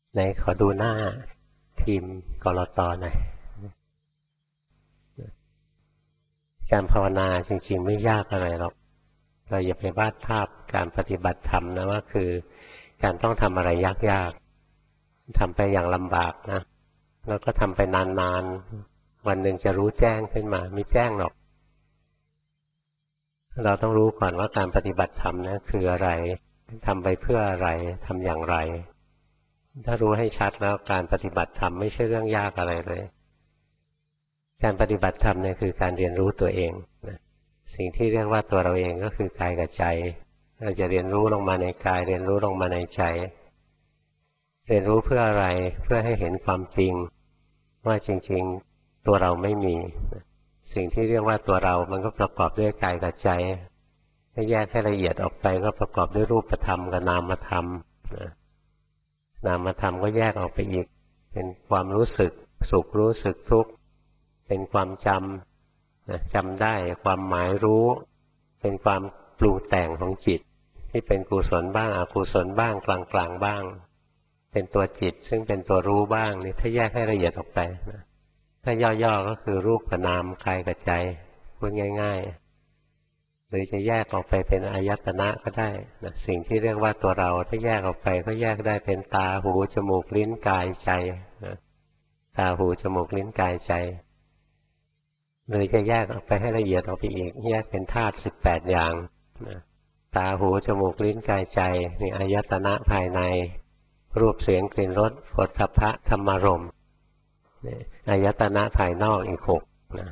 ไหนขอดูหน้าทีมกลตหน่อยการภาวนาจริงๆไม่ยากอะไรหรอกเราอย่าไปวาดภาพการปฏิบัติธรรมนะว่าคือการต้องทำอะไรยากๆทำไปอย่างลำบากนะแล้วก็ทำไปนานๆวันหนึ่งจะรู้แจ้งขึ้นมาไม่แจ้งหรอกเราต้องรู้ก่อนว่าการปฏิบัติธรรมนะคืออะไรทำไปเพื่ออะไรทำอย่างไรถ้ารู้ให้ชัดแล้วการปฏิบัติธรรมไม่ใช่เรื่องยากอะไรเลยการปฏิบัติธรรมเนี่ยคือการเรียนรู้ตัวเองนะสิ่งที่เรียกว่าตัวเราเองก็คือกายกับใจเราจะเรียนรู้ลงมาในกายเรียนรู้ลงมาในใจเรียนรู้เพื่ออะไรเพื่อให้เห็นความจริงว่าจริงๆตัวเราไม่มีสิ่งที่เรียกว่าตัวเรามันก็ประกอบด้วยกายกับใจถ้าแยกให้ละเอียดออกไปก็ประกอบด้วยรูปธรรมกับนามธรรมนามธรรมก็แยกออกไปอีกเป็นความรู้สึกสุขรู้สึกทุกข์เป็นความจำจำได้ความหมายรู้เป็นความปรุงแต่งของจิตที่เป็นกุศลบ้างอกุศลบ้างกลางๆบ้างเป็นตัวจิตซึ่งเป็นตัวรู้บ้างนี่ถ้าแยกให้ละเอียดออกไปนะถ้าย่อๆก็คือรูปกับนามกายกับใจพูดง่ายๆหรือจะแยกออกไปเป็นอายตนะก็ได้นะสิ่งที่เรียกว่าตัวเราถ้าแยกออกไปก็แยกได้เป็นตาหูจมูกลิ้นกายใจนะตาหูจมูกลิ้นกายใจหรือจะแยกออกไปให้ละเอียดออกไปอีกแยกเป็นธาตุ18อย่างนะตาหูจมูกลิ้นกายใจนี่อายตนะภายในรูปเสียงกลิ่นรสโผฏฐัพพะธรรมารมณ์อายตนะภายนอกอีก6นะ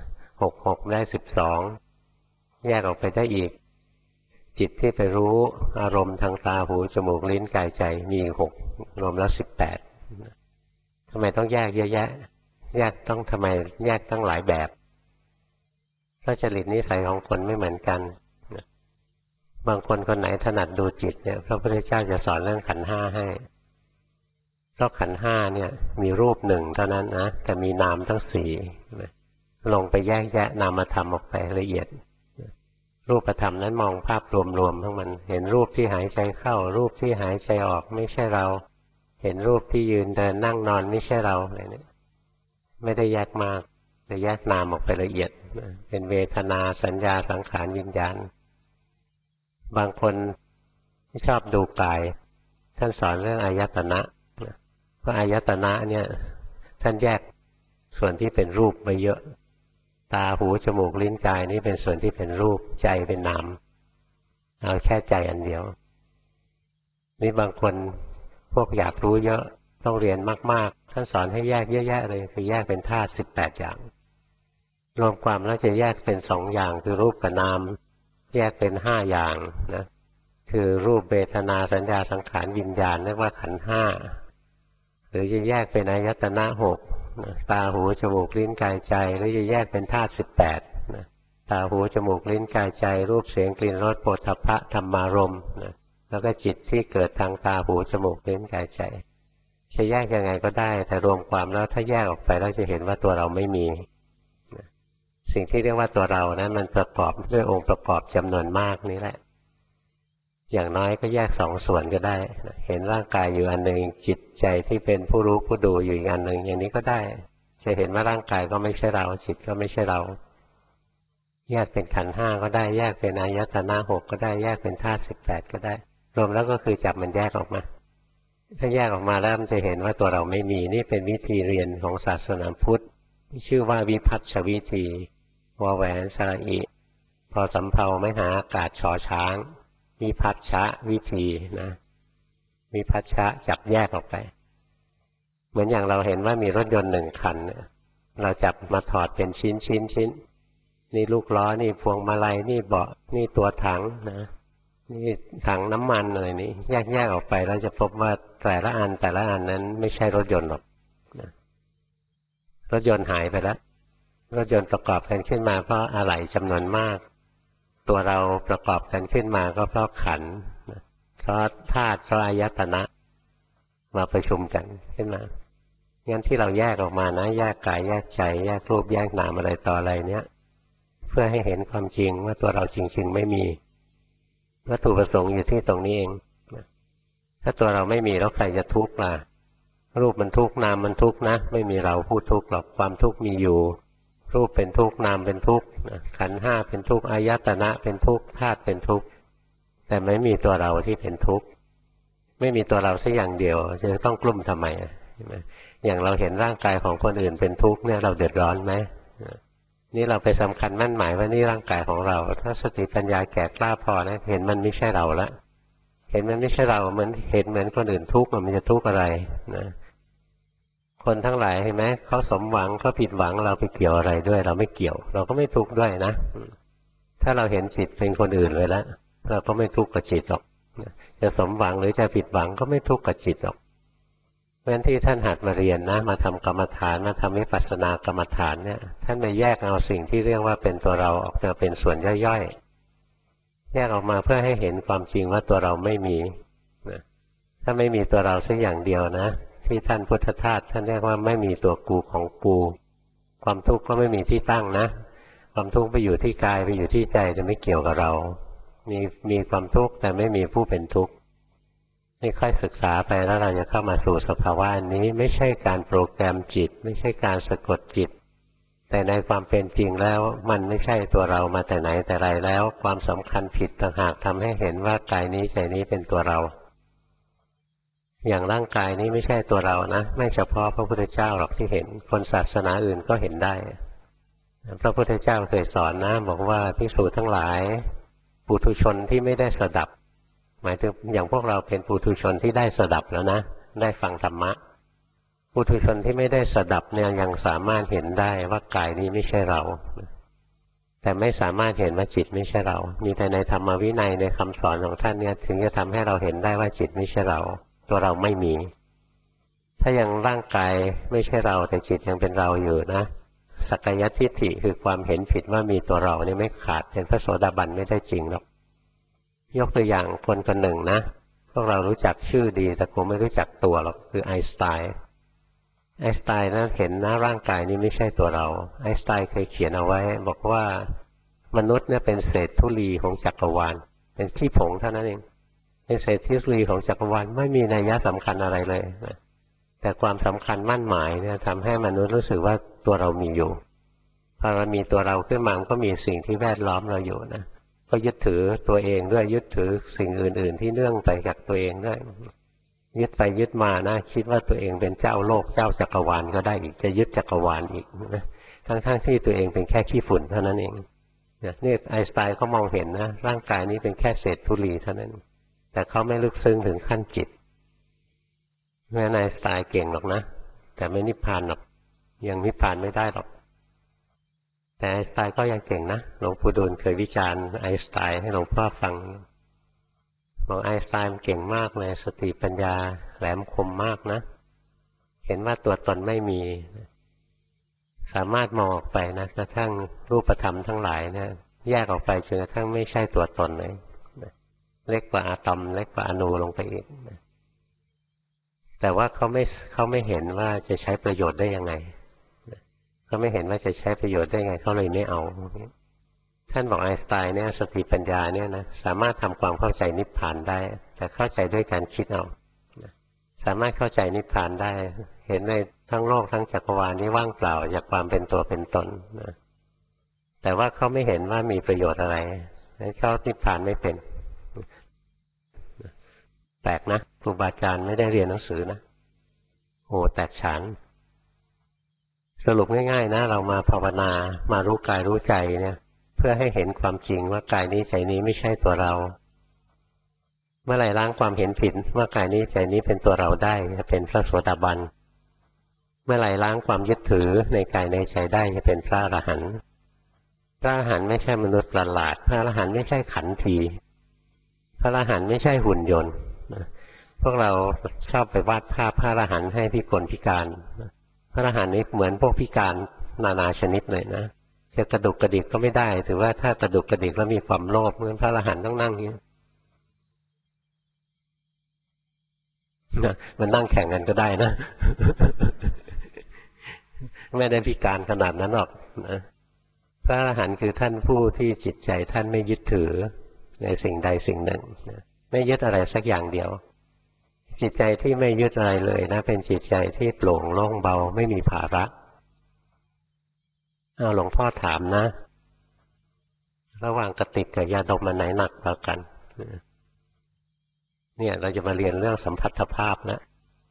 6ได้12แยกออกไปได้อีกจิตที่ไปรู้อารมณ์ทางตาหูจมูกลิ้นกายใจมีอีก6รวมแล้ว18ทำไมต้องแยกเยอะแยะแยกต้องทำไมแยกตั้งหลายแบบเพราะจริตนิสัยของคนไม่เหมือนกันบางคนคนไหนถนัดดูจิตเนี่ยพระพุทธเจ้าจะสอนเรื่องขันธ์ห้าให้เพราะขันธ์ห้าเนี่ยมีรูปหนึ่งเท่านั้นนะแต่มีนามทั้งสี่ลงไปแยกแยะนามธรรมออกไปละเอียดรูปธรรมนั้นมองภาพรวมๆทั้งมันเห็นรูปที่หายใจเข้ารูปที่หายใจออกไม่ใช่เราเห็นรูปที่ยืนเดินนั่งนอนไม่ใช่เราอะไรเนี่ยไม่ได้แยกมากแต่แยกนามออกไปละเอียดเป็นเวทนาสัญญาสังขารวิญญาณบางคนที่ชอบดูกายท่านสอนเรื่องอายตนะเพราะอายตนะเนี่ยท่านแยกส่วนที่เป็นรูปไปเยอะตาหูจมูกลิ้นกายนี่เป็นส่วนที่เป็นรูปใจเป็นนามเอาแค่ใจอันเดียวนี่บางคนพวกอยากรู้เยอะต้องเรียนมากๆท่านสอนให้แยกเยอะแยะเลยคือแยกเป็นธาตุ18อย่างรวมความแล้วจะแยกเป็น2อย่างคือรูปกับนามแยกเป็น5อย่างนะคือรูปเวทนาสัญญาสังขารวิญญาณเรียกว่าขันธ์ห้าหรือจะแยกเป็นอายตนะ6ตาหูจมูกลิ้นกายใจหรือจะแยกเป็นธาตุ18นะตาหูจมูกลิ้นกายใจรูปเสียงกลิ่นรสโผฏฐัพพะธรรมารมณ์นะแล้วก็จิตที่เกิดทางตาหูจมูกลิ้นกายใจจะแยกยังไงก็ได้แต่รวมความแล้วถ้าแยกออกไปเราจะเห็นว่าตัวเราไม่มีสิ่งที่เรียกว่าตัวเรานั้นมันประกอบด้วยองค์ประกอบจำนวนมากนี่แหละอย่างน้อยก็แยก2ส่วนก็ได้เห็นร่างกายอยู่อันหนึ่งจิตใจที่เป็นผู้รู้ผู้ดูอยู่อีกอันหนึ่งอย่างนี้ก็ได้จะเห็นว่าร่างกายก็ไม่ใช่เราจิตก็ไม่ใช่เราแยกเป็นขันธ์ห้าก็ได้แยกเป็นอายตนะ6ก็ได้แยกเป็นธาตุ18ก็ได้รวมแล้วก็คือจับมันแยกออกมาถ้าแยกออกมาแล้วมันจะเห็นว่าตัวเราไม่มีนี่เป็นวิธีเรียนของศาสนาพุทธชื่อว่าวิพัฒชวิธีวแหวนสระอิพอสำเภาไม่หาอากาศชอช้างวิพัฒชะวิธีนะวิพัฒชะจับแยกออกไปเหมือนอย่างเราเห็นว่ามีรถยนต์1 คันเราจับมาถอดเป็นชิ้นนี่ลูกล้อนี่พวงมาลัยนี่เบาะนี่ตัวถังนะนี่ถังน้ำมันอะไรนี่แยกออกไปเราจะพบว่าแต่ละอันนั้นไม่ใช่รถยนต์หรอกนะรถยนต์หายไปแล้วรถยนต์ประกอบกันขึ้นมาเพราะอะไหล่จำนวนมากตัวเราประกอบกันขึ้นมาก็เพราะขันธ์เพราะธาตุเพราะอายตนะมาประชุมกันขึ้นมางั้นที่เราแยกออกมานะแยกกายแยกใจแยกรูปแยกนามอะไรต่ออะไรเนี้ยเพื่อให้เห็นความจริงว่าตัวเราจริงๆไม่มีวัตถุประสงค์อยู่ที่ตรงนี้เองถ้าตัวเราไม่มีแล้วใครจะทุกข์ล่ะรูปมันทุกข์นามมันทุกข์นะไม่มีเราผู้ทุกข์หรอกความทุกข์มีอยู่รูปเป็นทุกข์นามเป็นทุกข์ขันธ์ห้าเป็นทุกข์อายตนะเป็นทุกข์ธาตุเป็นทุกข์แต่ไม่มีตัวเราที่เป็นทุกข์ไม่มีตัวเราสักอย่างเดียวจะต้องกลุ้มทำไมใช่ไหมอย่างเราเห็นร่างกายของคนอื่นเป็นทุกข์เนี่ยเราเดือดร้อนไหมนี่เราไปสำคัญมั่นหมายว่านี่ร่างกายของเราถ้าสติปัญญาแก่กล้าพอนะเห็นมันไม่ใช่เราละเห็นมันไม่ใช่เราเหมือนเห็นเหมือนคนอื่นทุกข์มันจะทุกข์อะไรนะคนทั้งหลายเห็นไหมเขาสมหวังเขาผิดหวังเราไปเกี่ยวอะไรด้วยเราไม่เกี่ยวเราก็ไม่ทุกข์ด้วยนะถ้าเราเห็นจิตเป็นคนอื่นเลยแล้วเราก็ไม่ทุกข์กับจิตหรอกจะสมหวังหรือจะผิดหวังก็ไม่ทุกข์กับจิตหรอกเพราะฉะนั้นที่ท่านหัดมาเรียนนะมาทำกรรมฐานมาทำวิปัสสนากรรมฐานเนี่ยท่านมาแยกเอาสิ่งที่เรียกว่าเป็นตัวเราออกมาเป็นส่วนย่อยๆแยกออกมาเพื่อให้เห็นความจริงว่าตัวเราไม่มีนะถ้าไม่มีตัวเราสักอย่างเดียวนะที่ท่านพุทธทาสท่านเรียกว่าไม่มีตัวกูของกูความทุกข์ก็ไม่มีที่ตั้งนะความทุกข์ไปอยู่ที่กายไปอยู่ที่ใจจะไม่เกี่ยวกับเรามีความทุกข์แต่ไม่มีผู้เป็นทุกข์นี่ค่อยศึกษาไปแล้วเราจะเข้ามาสู่สภาวะนี้ไม่ใช่การโปรแกรมจิตไม่ใช่การสะกดจิตแต่ในความเป็นจริงแล้วมันไม่ใช่ตัวเรามาแต่ไหนแต่ไรแล้วความสำคัญผิดต่างหากทำให้เห็นว่ากายนี้ใจนี้เป็นตัวเราอย่างร่างกายนี้ไม่ใช่ตัวเรานะไม่เฉพาะพระพุทธเจ้าหรอกที่เห็นคนศาสนาอื่นก็เห็นได้พระพุทธเจ้าเคยสอนนะบอกว่าภิกษุทั้งหลายปุถุชนที่ไม่ได้สดับหมายถึงอย่างพวกเราเป็นปุถุชนที่ได้สดับแล้วนะได้ฟังธรรมะปุถุชนที่ไม่ได้สดับเนี่ยยังสามารถเห็นได้ว่ากายนี้ไม่ใช่เราแต่ไม่สามารถเห็นว่าจิตไม่ใช่เรามีแต่ในธรรมวินัยในคำสอนของท่านเนี่ยถึงจะทำให้เราเห็นได้ว่าจิตไม่ใช่เราตัวเราไม่มีถ้ายังร่างกายไม่ใช่เราแต่จิตยังเป็นเราอยู่นะสักกายทิฏฐิคือความเห็นผิดว่ามีตัวเรานี่ไม่ขาดเป็นพระโสดาบันไม่ได้จริงหรอกยกตัวอย่างคนคนหนึ่งนะพวกเรารู้จักชื่อดีแต่คงไม่รู้จักตัวหรอกคือไอน์สไตน์ไอน์สไตน์นั้นเห็นนะร่างกายนี้ไม่ใช่ตัวเราไอน์สไตน์เคยเขียนเอาไว้บอกว่ามนุษย์เนี่ยเป็นเศษธุลีของจักรวาลเป็นขี้ผงเท่านั้นเองเป็นเศษธุลีของจักรวาลไม่มีนัยยะสำคัญอะไรเลยนะแต่ความสำคัญมั่นหมายเนี่ยทำให้มนุษย์รู้สึกว่าตัวเรามีอยู่พอเรามีตัวเราขึ้นมามันก็มีสิ่งที่แวดล้อมเราอยู่นะก็ยึดถือตัวเองด้วยยึดถือสิ่งอื่นๆที่เนื่องไปจากตัวเองด้วยยึดไปยึดมานะคิดว่าตัวเองเป็นเจ้าโลกเจ้าจักรวาลก็ได้อีกจะยึดจักรวาลอีกนะทั้งที่ตัวเองเป็นแค่ขี้ฝุ่นเท่านั้นเองนี่ไอน์สไตน์เขามองเห็นนะร่างกายนี้เป็นแค่เศษธุลีเท่านั้นแต่เขาไม่ลึกซึ้งถึงขั้นจิตแม้ไอน์สไตน์เก่งหรอกนะแต่ไม่นิพพานหรอกยังนิพพานไม่ได้หรอกแต่ไอน์สไตน์ก็ยังเก่งนะหลวงปู่ดูลเคยวิจารณ์ไอน์สไตน์ให้หลวงพ่อฟังบอกไอน์สไตน์เก่งมากเลยสติปัญญาแหลมคมมากนะเห็นว่าตัวตนไม่มีสามารถมองออกไปนะกระทั่งรูปธรรมทั้งหลายเนี่ยแยกออกไปจนกระทั่งไม่ใช่ตัวตนเลยเล็กกว่าอะตอมเล็กกว่าอนูลงไปอีกแต่ว่าเขาไม่เห็นว่าจะใช้ประโยชน์ได้ยังไงเขาไม่เห็นว่าจะใช้ประโยชน์ได้ไงเขาเลยไม่เอาท่านบอกไอน์สไตน์เนี่ยสติปัญญาเนี่ยนะสามารถทำความเข้าใจนิพพานได้แต่เข้าใจด้วยการคิดเอาสามารถเข้าใจนิพพานได้เห็นในทั้งโลกทั้งจักรวาลนี้ว่างเปล่าจากความเป็นตัวเป็นตนนะแต่ว่าเขาไม่เห็นว่ามีประโยชน์อะไรนั้นเขานิพพานไม่เป็นแปลกนะครูบาอาจารย์ไม่ได้เรียนหนังสือนะโอ้แตกฉานสรุปง่ายๆนะเรามาภาวนามารู้กายรู้ใจเนี่ยเพื่อให้เห็นความจริงว่ากายนี้ใจนี้ไม่ใช่ตัวเราเมื่อไหร่ล้างความเห็นผิดว่ากายนี้ใจนี้เป็นตัวเราได้จะเป็นพระโสดาบันเมื่อไหร่ล้างความยึดถือในกายในใจได้จะเป็นพระอรหันต์พระอรหันต์ไม่ใช่มนุษย์ประหลาดพระอรหันต์ไม่ใช่ขันทีพระอรหันต์ไม่ใช่หุ่นยนต์พวกเราชอบไปวาดภาพพระอรหันต์ให้พิกลพิการพระอรหันต์นี้เหมือนพวกพิการนานาชนิดเลยนะจะกระดุกกระดิกก็ไม่ได้ถือว่าถ้ากระดุกกระดิกแล้วมีความโลภเหมือนพระอรหันต์ต้องนั่งอย่างนี้มันนั่งแข่งกันก็ได้นะไม่ได้พิการขนาดนั้นหรอกนะพระอรหันต์คือท่านผู้ที่จิตใจท่านไม่ยึดถือในสิ่งใดสิ่งหนึ่งไม่ยึดอะไรสักอย่างเดียวจิตใจที่ไม่ยึดอะไรเลยนะเป็นจิตใจที่โปร่งโล่งเบาไม่มีภาระเอาหลวงพ่อถามนะระหว่างกระติกกับยาดมมันไหนหนักกว่ากันเนี่ยเราจะมาเรียนเรื่องสัมพัทธภาพนะ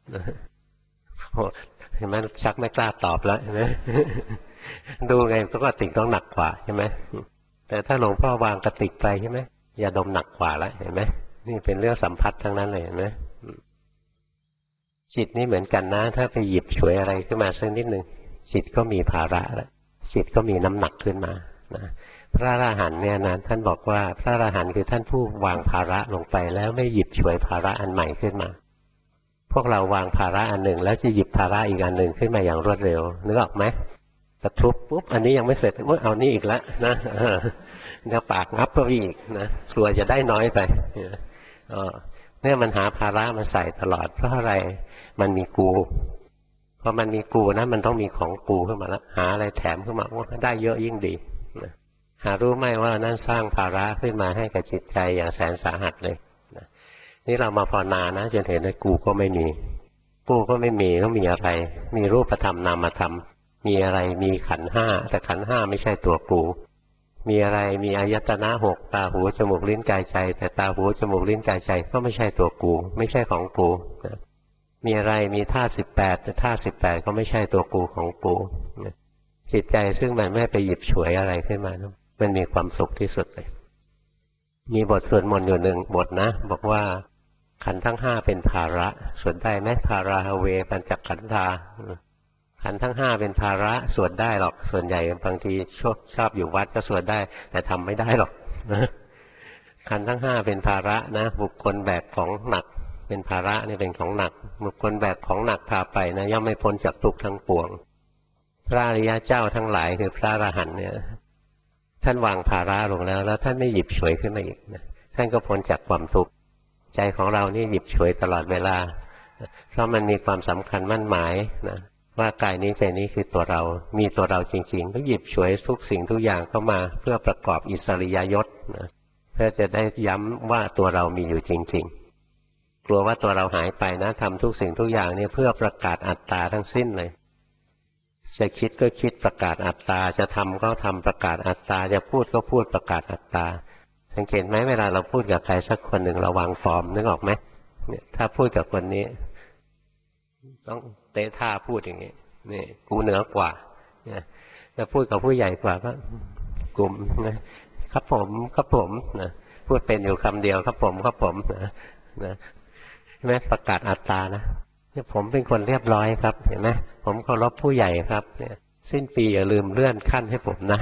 เห็นไหมชักไม่กล้าตอบแล้วเห็นไหมดูไงก็กระติกต้องหนักกว่าใช่ไหมแต่ถ้าหลวงพ่อวางกระติกไปใช่ไหมยาดมหนักกว่าแล้วเห็นไหมนี่เป็นเรื่องสัมพัทธ์ทั้งนั้นเลยเห็นไหมจิตนี่เหมือนกันนะถ้าไปหยิบฉวยอะไรขึ้นมาสักนิดหนึ่งจิตก็มีภาระแล้วจิตก็มีน้ำหนักขึ้นมานะพระอรหันต์เนี่ยนะท่านบอกว่าพระอรหันต์คือท่านผู้วางภาระลงไปแล้วไม่หยิบฉวยภาระอันใหม่ขึ้นมาพวกเราวางภาระอันหนึ่งแล้วจะหยิบภาระอีกอันหนึ่งขึ้นมาอย่างรวดเร็วนึกออกไหมกระทุบปุ๊บอันนี้ยังไม่เสร็จเอานี่อีกแล้วนะเนี่ยปากงับก็อีกนะกลัวจะได้น้อยไปเนี่ยมันหาภาระมาใส่ตลอดเพราะอะไรมันมีกูพอมันมีกูนะมันต้องมีของกูขึ้นมาแล้วหาอะไรแถมขึ้นมาว่าได้เยอะยิ่งดีนะหารู้ไหมว่านั่นสร้างภาระขึ้นมาให้กับจิตใจอย่างแสนสาหัสเลยนะนี่เรามาภาวนานะจนเห็นว่ากูก็ไม่มีกูก็ไม่มีต้องมีอะไรมีรูปธรรมนามธรรมมีอะไรมีขันธ์ห้าแต่ขันธ์ห้าไม่ใช่ตัวกูมีอะไรมีอายตนะหกตาหูจมูกลิ้นกายใจแต่ตาหูจมูกลิ้นกายใจก็ไม่ใช่ตัวกูไม่ใช่ของกูนะมีอะไรมีธาตุ18แต่ธาตุ18ก็ไม่ใช่ตัวกูของกูนะจิตใจซึ่งมันไม่ไปหยิบฉวยอะไรขึ้นมานะมันมีความสุขที่สุดเลยมีบทสวดมนต์อยู่หนึ่งบทนะบอกว่าขันธ์ทั้งห้าเป็นภาระสวดได้ไหมภาราฮเวปัญจขันธาขันธ์ทั้งห้าเป็นภาระสวดได้หรอกส่วนใหญ่บางทีชอบอยู่วัดก็สวดได้แต่ทำไม่ได้หรอกขันธ์ทั้งห้าเป็นภาระนะบุคคลแบกของหนักเป็นภาระนี่เป็นของหนักบุคคลแบกของหนักพาไปนะย่อมไม่พ้นจากทุกข์ทั้งปวงพระอริยเจ้าทั้งหลายคือพระอรหันต์เนี่ยท่านวางภาระลงแล้วท่านไม่หยิบฉวยขึ้นมาอีกนะท่านก็พ้นจากความทุกข์ใจของเรานี่หยิบฉวยตลอดเวลาเพราะมันมีความสำคัญมั่นหมายนะว่ากายนี้ใจนี้คือตัวเรามีตัวเราจริงๆก็หยิบฉวยทุกสิ่งทุกอย่างเข้ามาเพื่อประกอบอิสริยยศนะเพื่อจะได้ย้ำว่าตัวเรามีอยู่จริงๆกลัวว่าตัวเราหายไปนะทำทุกสิ่งทุกอย่างนี่เพื่อประกาศอัตตาทั้งสิ้นเลยจะคิดก็คิดประกาศอัตตาจะทำก็ทำประกาศอัตตาจะพูดก็พูดประกาศอัตตาสังเกตไหมเวลาเราพูดกับใครสักคนหนึ่งเราวางฟอร์มนึกออกไหมเนี่ยถ้าพูดกับคนนี้ต้องเตะท่าพูดอย่างนี้นี่กูเหนือกว่าเนี่ยถ้าพูดกับผู้ใหญ่กว่าก็กลุ่มนะครับผมครับผมนะพูดเป็นอยู่คำเดียวครับผมครับผมนะใช่ไหมประกาศอัตตานะผมเป็นคนเรียบร้อยครับเห็นไหมผมเคารพผู้ใหญ่ครับเนี่ยสิ้นปีอย่าลืมเลื่อนขั้นให้ผมนะ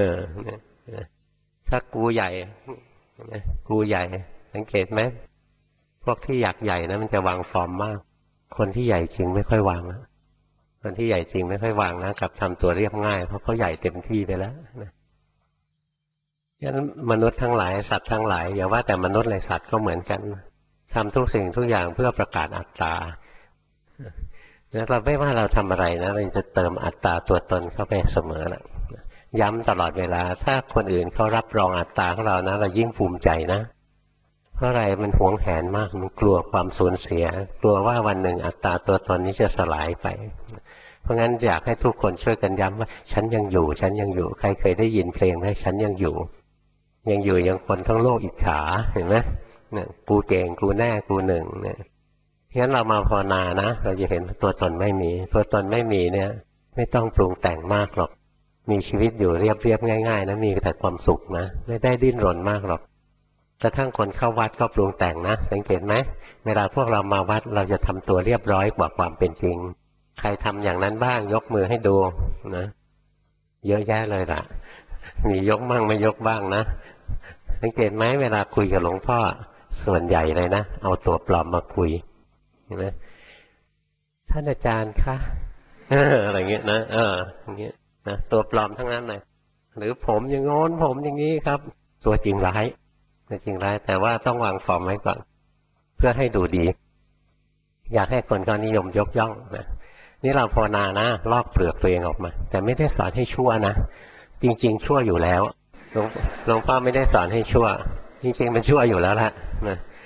ถ้ากูใหญ่กูใหญ่สังเกตไหมพวกที่อยากใหญ่นะมันจะวางฟอร์มมากคนที่ใหญ่จริงไม่ค่อยวางนะคนที่ใหญ่จริงไม่ค่อยวางนะกับทำตัวเรียบง่ายเพราะเขาใหญ่เต็มที่ไปแล้วนะฉะนั้นมนุษย์ทั้งหลายสัตว์ทั้งหลายอย่าว่าแต่มนุษย์เลยสัตว์ก็เหมือนกันทำทุกสิ่งทุกอย่างเพื่อประกาศอัตตาแล้วเราไม่ว่าเราทำอะไรนะเราจะเติมอัตตาตัวตนเข้าไปเสมอแหละย้ำตลอดเวลาถ้าคนอื่นเขารับรองอัตตาของเรานะเรายิ่งภูมิใจนะเพราะอะไรมันหวงแหนมากมันกลัวความสูญเสียกลัวว่าวันหนึ่งอัตตาตัวตนนี้จะสลายไปเพราะงั้นอยากให้ทุกคนช่วยกันย้ำว่าฉันยังอยู่ฉันยังอยู่ใครเคยได้ยินเพลงไหมฉันยังอยู่ยังคนทั้งโลกอิจฉาเห็นไหมเนี่ยกูเก่งกูแน่กูหนึ่งเนี่ยงั้นเรามาภาวนานะเราจะเห็นตัวตนไม่มีตัวตนไม่มีเนี่ยไม่ต้องปรุงแต่งมากหรอกมีชีวิตอยู่เรียบง่ายๆนะมีแต่ความสุขนะไม่ได้ดิ้นรนมากหรอกกระทั่งคนเข้าวัดก็ปรุงแต่งนะสังเกตไหมเวลาพวกเรามาวัดเราจะทำตัวเรียบร้อยกว่าความเป็นจริงใครทำอย่างนั้นบ้างยกมือให้ดูนะเยอะแยะเลยล่ะมียกบ้างไม่ยกบ้างนะสังเกตไหมเวลาคุยกับหลวงพ่อส่วนใหญ่เลยนะเอาตัวปลอมมาคุยเห็นไหมท่านอาจารย์คะอะไรเงี้ยนะอย่างเงี้ยนะตัวปลอมทั้งนั้นเลยหรือผมอย่างโน้นผมอย่างนี้ครับตัวจริงร้ายตัวจริงร้ายแต่ว่าต้องวางฟอร์มไว้ก่อนเพื่อให้ดูดีอยากให้คนเขานิยมยกย่องนะนี่เราภาวนานะลอกเปลือกตัวเองออกมาแต่ไม่ได้สอนให้ชั่วนะจริงๆชั่วอยู่แล้วหลวงพ่อไม่ได้สอนให้ชั่วจริงๆมันชั่วอยู่แล้วแหละนะ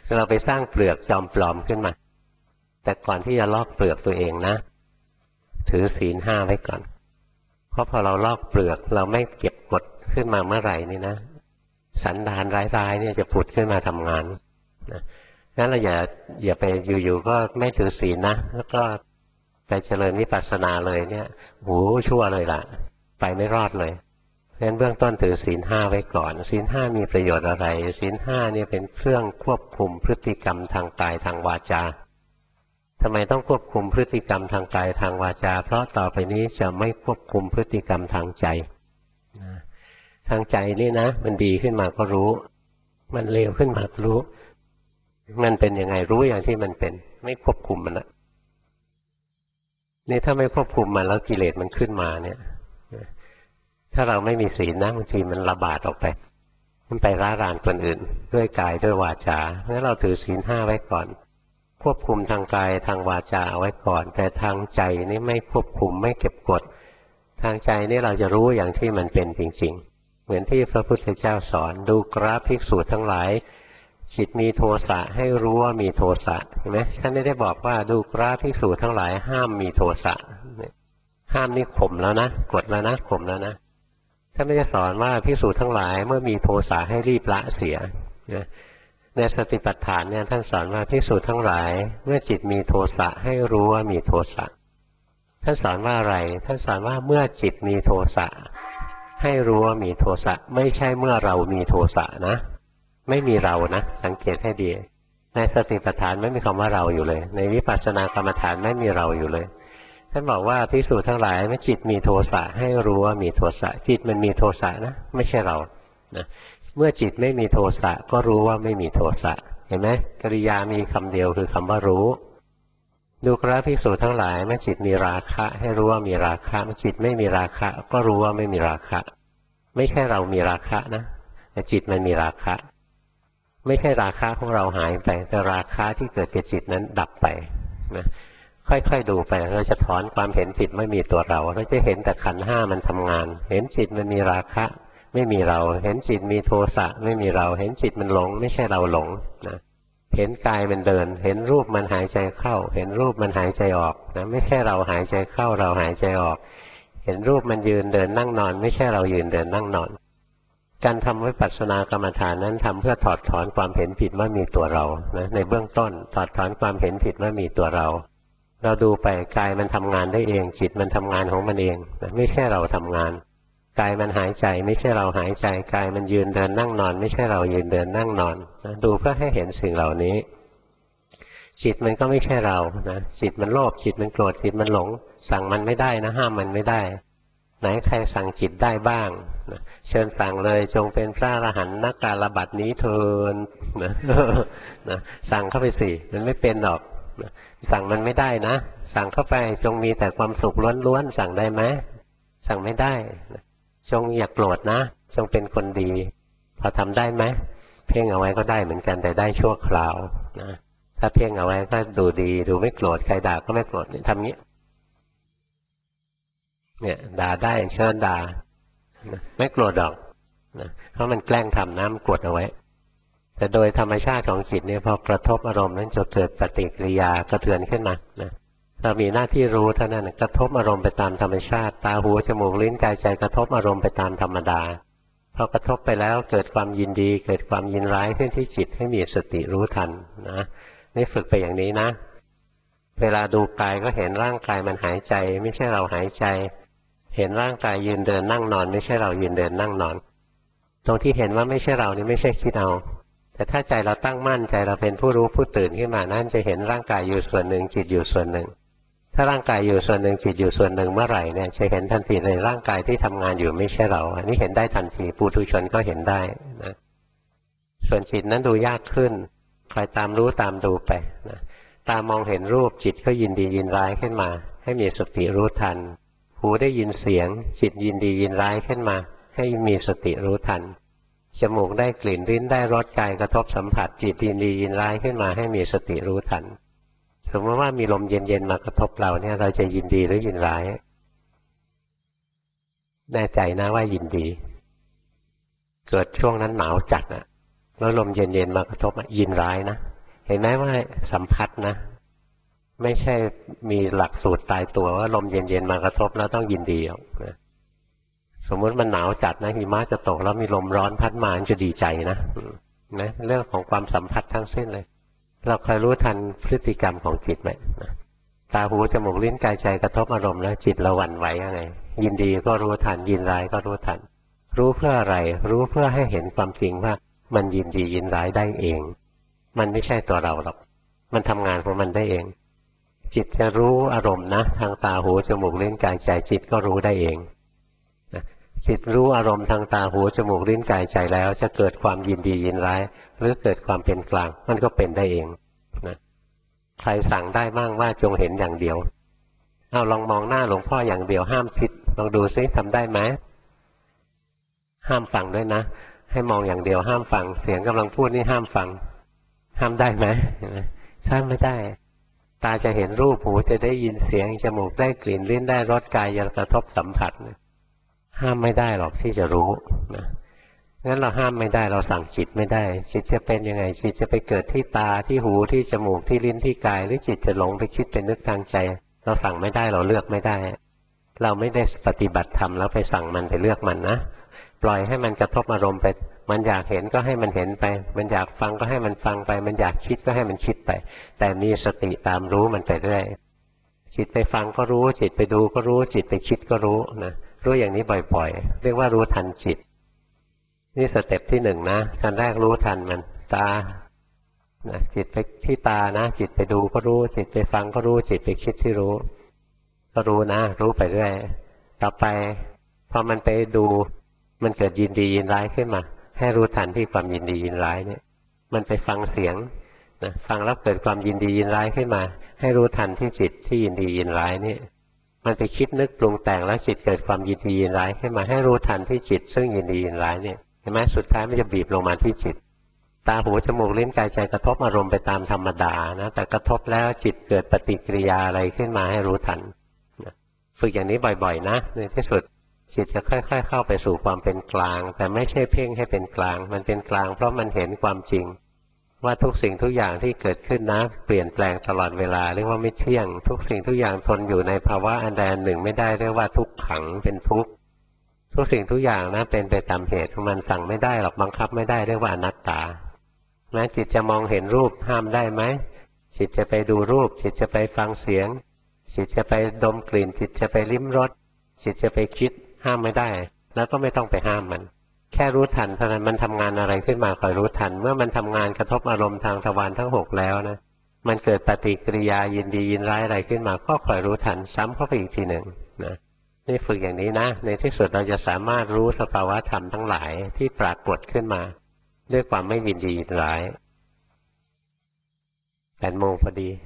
เราไปสร้างเปลือกจอมปลอมขึ้นมาแต่ก่อนที่จะลอกเปลือกตัวเองนะถือศีลห้าไว้ก่อนเพราะพอเราลอกเปลือกเราไม่เก็บกดขึ้นมาเมื่อไหร่นี่นะสันดานร้ายๆเนี่ยจะผุดขึ้นมาทำงานนะงั้นเราอย่าไปอยู่ๆก็ไม่ถือศีลนะแล้วก็ไปเจริญวิปัสสนาเลยเนี่ยโหชั่วเลยล่ะไปไม่รอดเลยเพราะฉะนั้นเบื้องต้นถือศีลห้าไว้ก่อนศีลห้ามีประโยชน์อะไรศีลห้าเนี่ยเป็นเครื่องควบคุมพฤติกรรมทางกายทางวาจาทำไมต้องควบคุมพฤติกรรมทางกายทางวาจาเพราะต่อไปนี้จะไม่ควบคุมพฤติกรรมทางใจทางใจนี่นะมันดีขึ้นมาก็รู้มันเลวขึ้นมาก็รู้มันเป็นยังไงรู้อย่างที่มันเป็นไม่ควบคุมมันละนี่ถ้าไม่ควบคุมมันแล้วกิเลสมันขึ้นมาเนี่ยถ้าเราไม่มีศีลนะบางทีมันระบาดออกไปมันไปร้ารานคนอื่นด้วยกายด้วยวาจาเพราะฉะนั้นเราถือศีลห้าไว้ก่อนควบคุมทางกายทางวาจาเอาไว้ก่อนแต่ทางใจนี่ไม่ควบคุมไม่เก็บกดทางใจนี่เราจะรู้อย่างที่มันเป็นจริงๆเหมือนที่พระพุทธเจ้าสอนดูกราภิกษุทั้งหลายจิตมีโทสะให้รู้ว่ามีโทสะเห็นไหมท่านไม่ได้บอกว่าดูกราภิกษุทั้งหลายห้ามมีโทสะห้ามนี่ข่มแล้วนะกดแล้วนะข่มแล้วนะท่านไม่ได้สอนว่าภิกษุทั้งหลายเมื่อมีโทสะให้รีบละเสียในสติปัฏฐานเนี่ยท่านสอนว่าภิกษุทั้งหลายเมื่อจิตมีโทสะให้รู้ว่ามีโทสะท่านสอนว่าอะไรท่านสอนว่าเมื่อจิตมีโทสะให้รู้ว่ามีโทสะไม่ใช่เมื่อเรามีโทสะนะไม่มีเรานะสังเกตให้ดีในสติปัฏฐานไม่มีคำว่าเราอยู่เลยในวิปัสสนากรรมฐานไม่มีเราอยู่เลยท่านบอกว่าภิกษุทั้งหลายเมื่อจิตมีโทสะให้รู้ว่ามีโทสะจิตมันมีโทสะนะไม่ใช่เรานะเมื่อจิตไม่มีโทสะก็รู้ว่าไม่มีโทสะเห็นไหมกริยามีคำเดียวคือคำว่ารู้ดูกราภิกษุทั้งหลายเมื่อจิตมีราคะให้รู้ว่ามีราคะเมื่อจิตไม่มีราคะก็รู้ว่าไม่มีราคะไม่ใช่เรามีราคะนะแต่จิตมันมีราคะไม่ใช่ราคะของเราหายไปแต่ราคะที่เกิดกับจิตนั้นดับไปนะค่อยๆดูไปเราจะถอนความเห็นผิดไม่มีตัวเราเราจะเห็นแต่ขันธ์ห้ามันทำงานเห็นจิตมันมีราคะไม่มีเราเห็นจิตมีโทสะไม่มีเราเห็นจิตมันหลงไม่ใช่เราหลงนะเห็นกายมันเดินเห็นรูปมันหายใจเข้าเห็นรูปมันหายใจออกนะไม่ใช่เราหายใจเข้าเราหายใจออกเห็นรูปมันยืนเดินนั่งนอนไม่ใช่เรายืนเดินนั่งนอนการทำวิปัสสนากรรมฐานนั้นทำเพื่อถอดถอนความเห็นผิดว่ามีตัวเรานะในเบื้องต้นถอดถอนความเห็นผิดว่ามีตัวเราเราดูไปกายมันทำงานได้เองจิตมันทำงานของมันเองนะไม่ใช่เราทำงานกายมันหายใจไม่ใช่เราหายใจกายมันยืนเดินนั่งนอนไม่ใช่เรายืนเดินนั่งนอนนะดูเพื่อให้เห็นสิ่งเหล่านี้จิตมันก็ไม่ใช่เรานะจิตมันโลภจิตมันโกรธจิตมันหลงสั่งมันไม่ได้นะห้ามมันไม่ได้ไหนใครสั่งจิตได้บ้างนะเชิญสั่งเลยจงเป็นพระอรหันต์นักการบัดนี้เถิดนะนะสั่งเข้าไปสิมันไม่เป็นหรอกนะสั่งมันไม่ได้นะสั่งเข้าไปจงมีแต่ความสุขล้วนๆสั่งได้ไหมสั่งไม่ได้นะจงอย่าโกรธนะจงเป็นคนดีพอทำได้ไหมเพ่งเอาไว้ก็ได้เหมือนกันแต่ได้ชั่วคราวนะถ้าเพ่งเอาไว้ก็ดูดีดูไม่โกรธใครด่าก็ไม่โกรธทำงี้เนี่ยด่าได้เชิญด่าไม่โกรธหรอกนะเพราะมันแกล้งทำนะมันกดเอาไว้แต่โดยธรรมชาติของจิตเนี่ยพอกระทบอารมณ์นั้นจะเกิดปฏิกิริยากระเทือนขึ้นมานะเรามีหน้าที่รู้เท่านั้นกระทบอารมณ์ไปตามธรรมชาติตาหูจมูกลิ้นกายใจกระทบอารมณ์ไปตามธรรมดาพอกระทบไปแล้วเกิดความยินดีเกิดความยินร้ายขึ้นที่จิตให้มีสติรู้ทันนะนี่ฝึกไปอย่างนี้นะเวลาดูกายก็เห็นร่างกายมันหายใจไม่ใช่เราหายใจเห็นร่างกายยืนเดินนั่งนอนไม่ใช่เรายืนเดินนั่งนอนตรงที่เห็นว่าไม่ใช่เรานี่ไม่ใช่คิดเอาแต่ถ้าใจเราตั้งมั่นใจเราเป็นผู้รู้ผู้ตื่นขึ้นมานั่นจะเห็นร่างกายอยู่ส่วนหนึ่งจิตอยู่ส่วนหนึ่งถ้าร่างกายอยู่ส่วนหนึ่งจิตอยู่ส่วนหนึ่งเมื่อไหร่เนี่ยจะเห็นทันทีเลยร่างกายที่ทำงานอยู่ไม่ใช่เราอันนี้เห็นได้ทันทีปุถุชนก็เห็นได้นะส่วนจิตนั้นดูยากขึ้นคอยตามรู้ตามดูไปนะตามองเห็นรูปจิตก็ยินดียินร้ายขึ้นมาให้มีสติรู้ทันหูได้ยินเสียงจิตยินดียินร้ายขึ้นมาให้มีสติรู้ทันจมูกได้กลิ่นลิ้นได้รสกายกระทบสัมผัสจิตยินดียินร้ายขึ้นมาให้มีสติรู้ทันสมมติว่ามีลมเย็นๆมากระทบเราเนี่ยเราจะยินดีหรือยินร้ายแน่ใจนะว่ายินดีเกิดช่วงนั้นหนาวจัดนะแล้วลมเย็นๆมากระทบยินร้ายนะเห็นไหมว่าสัมผัสนะไม่ใช่มีหลักสูตรตายตัวว่าลมเย็นๆมากระทบแล้วต้องยินดีหรอกนะสมมติมันหนาวจัดนะหิมะจะตกแล้วมีลมร้อนพัดมาจะดีใจนะนะเรื่องของความสัมผัสทั้งสิ้นเลยเราคอยรู้ทันพฤติกรรมของจิตไหมนะตาหูจมูกลิ้นกายใจกระทบอารมณ์แล้วจิตเราหวั่นไหวยังไงยินดีก็รู้ทันยินร้ายก็รู้ทันรู้เพื่ออะไรรู้เพื่อให้เห็นความจริงว่ามันยินดียินร้ายได้เองมันไม่ใช่ตัวเราหรอกมันทำงานของมันได้เองจิตจะรู้อารมณ์นะทางตาหูจมูกลิ้นกายใจจิตก็รู้ได้เองจิตรู้อารมณ์ทางตาหูจมูกลิ้นกายใจแล้วจะเกิดความยินดียินร้ายหรือเกิดความเป็นกลางมันก็เป็นได้เองนะใครสั่งได้บ้างว่าจงเห็นอย่างเดียวเอาลองมองหน้าหลวงพ่ออย่างเดียวห้ามคิดลองดูซิทำได้ไหมห้ามฟังด้วยนะให้มองอย่างเดียวห้ามฟังเสียงกำลังพูดนี่ห้ามฟังห้ามได้ไหมห้ามไม่ได้ตาจะเห็นรูปหูจะได้ยินเสียงจมูกได้กลิ่นลิ้นได้รสกายจะกระทบสัมผัสห้ามไม่ได้หรอกที่จะรู้นะงั้นเราห้ามไม่ได้เราสั่งจิตไม่ได้จิตจะเป็นยังไงจิตจะไปเกิดที่ตาที่หูที่จมูกที่ลิ้นที่กายหรือจิตจะหลงไปคิดไปนึกทางใจเราสั่งไม่ได้เราเลือกไม่ได้เราไม่ได้ปฏิบัติธรรมแล้วไปสั่งมันไปเลือกมันนะปล่อยให้มันกระทบอารมณ์ไปมันอยากเห็นก็ให้มันเห็นไปมันอยากฟังก็ให้มันฟังไปมันอยากคิดก็ให้มันคิดไปแต่มีสติตามรู้มันไปเรื่อยจิตไปฟังก็รู้จิตไปดูก็รู้จิตไปคิดก็รู้นะรู้อย่างนี้บ่อยๆเรียกว่ารู้ทันจิตนี่สเต็ปที่หนึ่งนะขั้นแรกรู้ทันมันตานะจิตไปที่ตานะจิตไปดูก็รู้จิตไปฟังก็รู้จิตไปคิดที่รู้ก็รู้นะรู้ไปเรื่อยต่อไปพอมันไปดูมันเกิดยินดียินร้ายขึ้นมาให้รู้ทันที่ความยินดียินร้ายเนี่ยมันไปฟังเสียงนะฟังแล้วเกิดความยินดียินร้ายขึ้นมาให้รู้ทันที่จิตที่ยินดียินร้ายนี่มันไปคิดนึกปรุงแต่งแล้วจิตเกิดความยินดียินร้ายขึ้นมาให้รู้ทันที่จิตซึ่งยินดียินร้ายเนี่ยเห็นไหมสุดท้ายมันจะบีบลงมาที่จิตตาหูจมูกลิ้นกายใจกระทบอารมณ์ไปตามธรรมดานะแต่กระทบแล้วจิตเกิดปฏิกิริยาอะไรขึ้นมาให้รู้ทันฝึกอย่างนี้บ่อยๆนะในที่สุดจิตจะค่อยๆเข้าไปสู่ความเป็นกลางแต่ไม่ใช่เพ่งให้เป็นกลางมันเป็นกลางเพราะมันเห็นความจริงว่าทุกสิ่งทุกอย่างที่เกิดขึ้นนะเปลี่ยนแปลงตลอดเวลาเรียกว่าไม่เที่ยงทุกสิ่งทุกอย่างทนอยู่ในภาวะอันใดอันหนึ่งไม่ได้เรียกว่าทุกขังเป็นทุกข์ทุกสิ่งทุกอย่างนะเป็นไปตามเหตุของมันสั่งไม่ได้หรอกบังคับไม่ได้เรียกว่าอนัตตาแม้จิตจะมองเห็นรูปห้ามได้ไหมจิตจะไปดูรูปจิตจะไปฟังเสียงจิตจะไปดมกลิ่นจิตจะไปลิ้มรสจิตจะไปคิดห้ามไม่ได้แล้วก็ไม่ต้องไปห้ามมันแค่รู้ทันเท่านั้นมันทำงานอะไรขึ้นมาคอยรู้ทันเมื่อมันทำงานกระทบอารมณ์ทางทวารทั้ง6แล้วนะมันเกิดปฏิกิริยายินดียินร้ายอะไรขึ้นมาก็คอยรู้ทันซ้ำเข้าไปอีกทีหนึ่งนะนี่ฝึกอย่างนี้นะในที่สุดเราจะสามารถรู้สภาวะธรรมทั้งหลายที่ปรากฏขึ้นมาด้วยความไม่ยินดียินร้าย8 โมงพอดี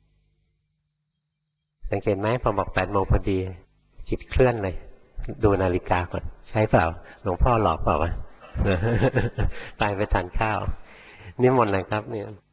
สังเกตไหมพอบอก8 โมงพอดีจิตเคลื่อนเลยดูนาฬิกาก่อนใช่เปล่าหลวงพ่อหลอกเปล่าวะ ไปทานข้าวนิมนต์เลยครับเนี่ย